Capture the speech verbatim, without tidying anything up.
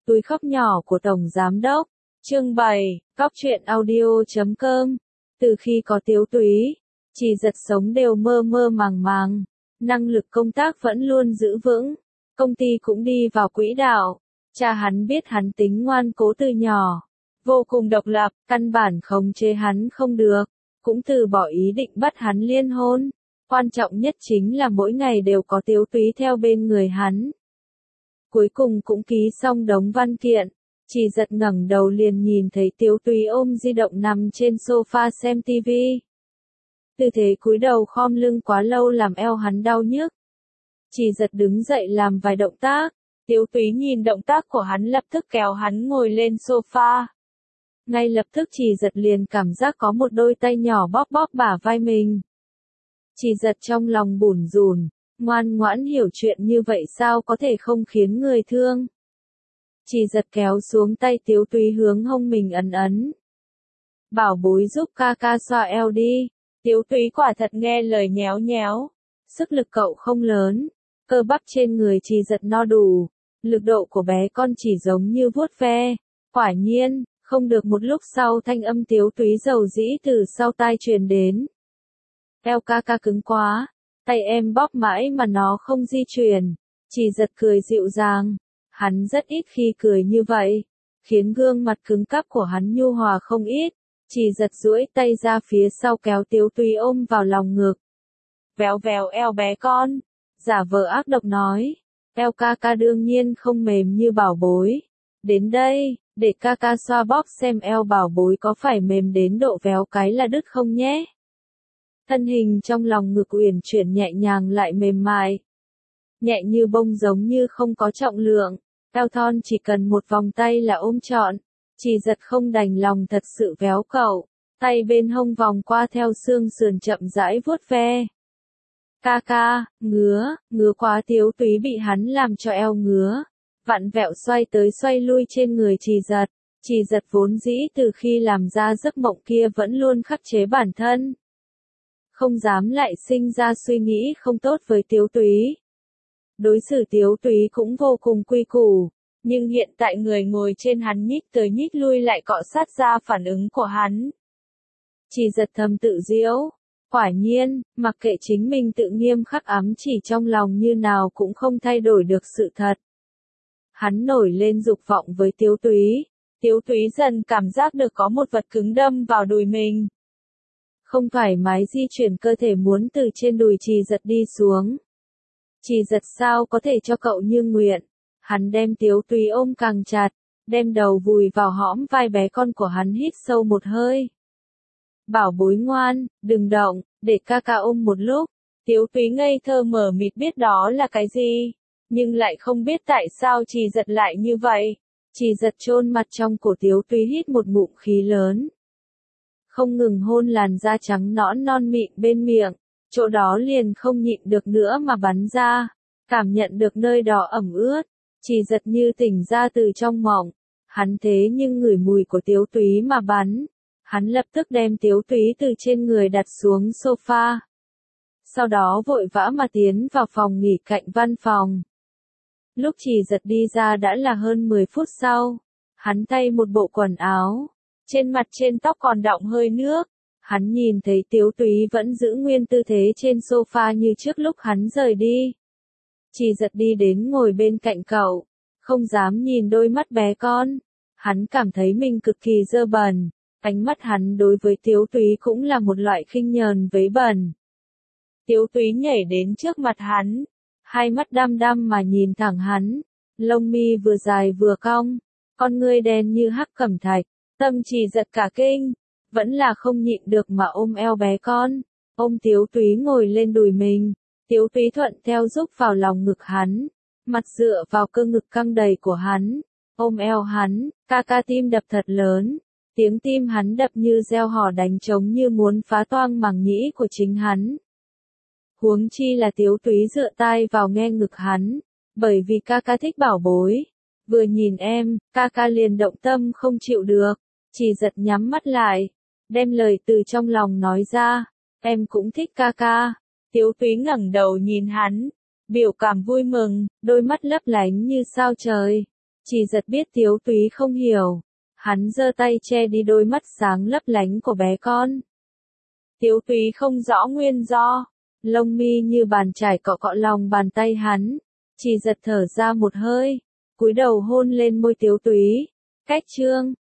Túi khóc nhỏ của Tổng Giám Đốc. Chương bảy, Cóc truyện audio chấm com. Từ khi có Tiếu Túy, Chỉ Giật sống đều mơ mơ màng màng. Năng lực công tác vẫn luôn giữ vững. Công ty cũng đi vào quỹ đạo. Cha hắn biết hắn tính ngoan cố từ nhỏ. Vô cùng độc lập, căn bản khống chế hắn không được. Cũng từ bỏ ý định bắt hắn liên hôn. Quan trọng nhất chính là mỗi ngày đều có Tiếu Túy theo bên người hắn. Cuối cùng cũng ký xong đống văn kiện. Chỉ Giật ngẩng đầu liền nhìn thấy Tiếu Túy ôm di động nằm trên sofa xem tivi. Tư thế cúi đầu khom lưng quá lâu làm eo hắn đau nhức. Chỉ Giật đứng dậy làm vài động tác. Tiếu Túy nhìn động tác của hắn lập tức kéo hắn ngồi lên sofa. Ngay lập tức Chỉ Giật liền cảm giác có một đôi tay nhỏ bóp bóp bả vai mình. Chỉ Giật trong lòng bủn rủn, ngoan ngoãn hiểu chuyện như vậy sao có thể không khiến người thương. Chỉ Giật kéo xuống tay Tiếu Túy hướng hông mình ấn ấn. Bảo bối giúp ca ca xoa eo đi. Tiếu Túy quả thật nghe lời nhéo nhéo. Sức lực cậu không lớn, cơ bắp trên người Chỉ Giật no đủ. Lực độ của bé con chỉ giống như vuốt ve. Quả nhiên, không được một lúc sau thanh âm Tiếu Túy dầu dĩ từ sau tai truyền đến. Eo ca ca cứng quá, tay em bóp mãi mà nó không di chuyển. Chỉ Giật cười dịu dàng. Hắn rất ít khi cười như vậy, khiến gương mặt cứng cáp của hắn nhu hòa không ít. Chỉ Giật duỗi tay ra phía sau kéo Tiếu Túy ôm vào lòng ngực. Véo véo eo bé con, giả vờ ác độc nói. Eo ca ca đương nhiên không mềm như bảo bối. Đến đây, để ca ca xoa bóp xem eo bảo bối có phải mềm đến độ véo cái là đứt không nhé. Thân hình trong lòng ngực uyển chuyển nhẹ nhàng lại mềm mại. Nhẹ như bông giống như không có trọng lượng. Eo thon chỉ cần một vòng tay là ôm trọn. Chỉ Giật không đành lòng thật sự véo cậu. Tay bên hông vòng qua theo xương sườn chậm rãi vuốt ve. Ca ca, ngứa, ngứa quá. Tiếu Túy bị hắn làm cho eo ngứa. Vặn vẹo xoay tới xoay lui trên người Chỉ Giật. Chỉ Giật vốn dĩ từ khi làm ra giấc mộng kia vẫn luôn khắc chế bản thân. Không dám lại sinh ra suy nghĩ không tốt với Tiếu Túy. Đối xử Tiếu Túy cũng vô cùng quy củ, nhưng hiện tại người ngồi trên hắn nhích tới nhích lui lại cọ sát ra phản ứng của hắn. Chỉ Giật thầm tự giễu, quả nhiên, mặc kệ chính mình tự nghiêm khắc ám chỉ trong lòng như nào cũng không thay đổi được sự thật. Hắn nổi lên dục vọng với Tiếu Túy, Tiếu Túy dần cảm giác được có một vật cứng đâm vào đùi mình. Không thoải mái di chuyển cơ thể muốn từ trên đùi Chỉ Giật đi xuống. Chỉ Giật sao có thể cho cậu như nguyện. Hắn đem Tiếu Túy ôm càng chặt, đem đầu vùi vào hõm vai bé con của hắn hít sâu một hơi. Bảo bối ngoan, đừng động, để ca ca ôm một lúc. Tiếu Túy ngây thơ mờ mịt biết đó là cái gì, nhưng lại không biết tại sao Chỉ Giật lại như vậy. Chỉ Giật chôn mặt trong cổ Tiếu Túy hít một ngụm khí lớn. Không ngừng hôn làn da trắng nõn non mịn bên miệng, chỗ đó liền không nhịn được nữa mà bắn ra, cảm nhận được nơi đó ẩm ướt, Chỉ Giật như tỉnh ra từ trong mộng, hắn thế nhưng ngửi mùi của Tiếu Túy mà bắn, hắn lập tức đem Tiếu Túy từ trên người đặt xuống sofa. Sau đó vội vã mà tiến vào phòng nghỉ cạnh văn phòng. Lúc Chỉ Giật đi ra đã là hơn mười phút sau, hắn thay một bộ quần áo. Trên mặt trên tóc còn đọng hơi nước, hắn nhìn thấy Tiếu Túy vẫn giữ nguyên tư thế trên sofa như trước lúc hắn rời đi. Chỉ Giật đi đến ngồi bên cạnh cậu, không dám nhìn đôi mắt bé con, hắn cảm thấy mình cực kỳ dơ bẩn, ánh mắt hắn đối với Tiếu Túy cũng là một loại khinh nhờn vấy bẩn. Tiếu Túy nhảy đến trước mặt hắn, hai mắt đăm đăm mà nhìn thẳng hắn, lông mi vừa dài vừa cong, con ngươi đen như hắc cẩm thạch. Tâm Chỉ Giật cả kinh, vẫn là không nhịn được mà ôm eo bé con, ôm Tiếu Túy ngồi lên đùi mình, Tiếu Túy thuận theo giúp vào lòng ngực hắn, mặt dựa vào cơ ngực căng đầy của hắn, ôm eo hắn, ca ca tim đập thật lớn, tiếng tim hắn đập như reo hò đánh trống như muốn phá toang màng nhĩ của chính hắn. Huống chi là Tiếu Túy dựa tai vào nghe ngực hắn, bởi vì ca ca thích bảo bối, vừa nhìn em, ca ca liền động tâm không chịu được. Chỉ Giật nhắm mắt lại, đem lời từ trong lòng nói ra, em cũng thích ca ca. Tiếu Túy ngẩng đầu nhìn hắn, biểu cảm vui mừng, đôi mắt lấp lánh như sao trời. Chỉ giật biết Tiếu Túy không hiểu. Hắn giơ tay che đi đôi mắt sáng lấp lánh của bé con. Tiếu Túy không rõ nguyên do. Lông mi như bàn chải cọ cọ lòng bàn tay hắn. Chỉ giật thở ra một hơi. Cúi đầu hôn lên môi Tiếu Túy. Cách chương.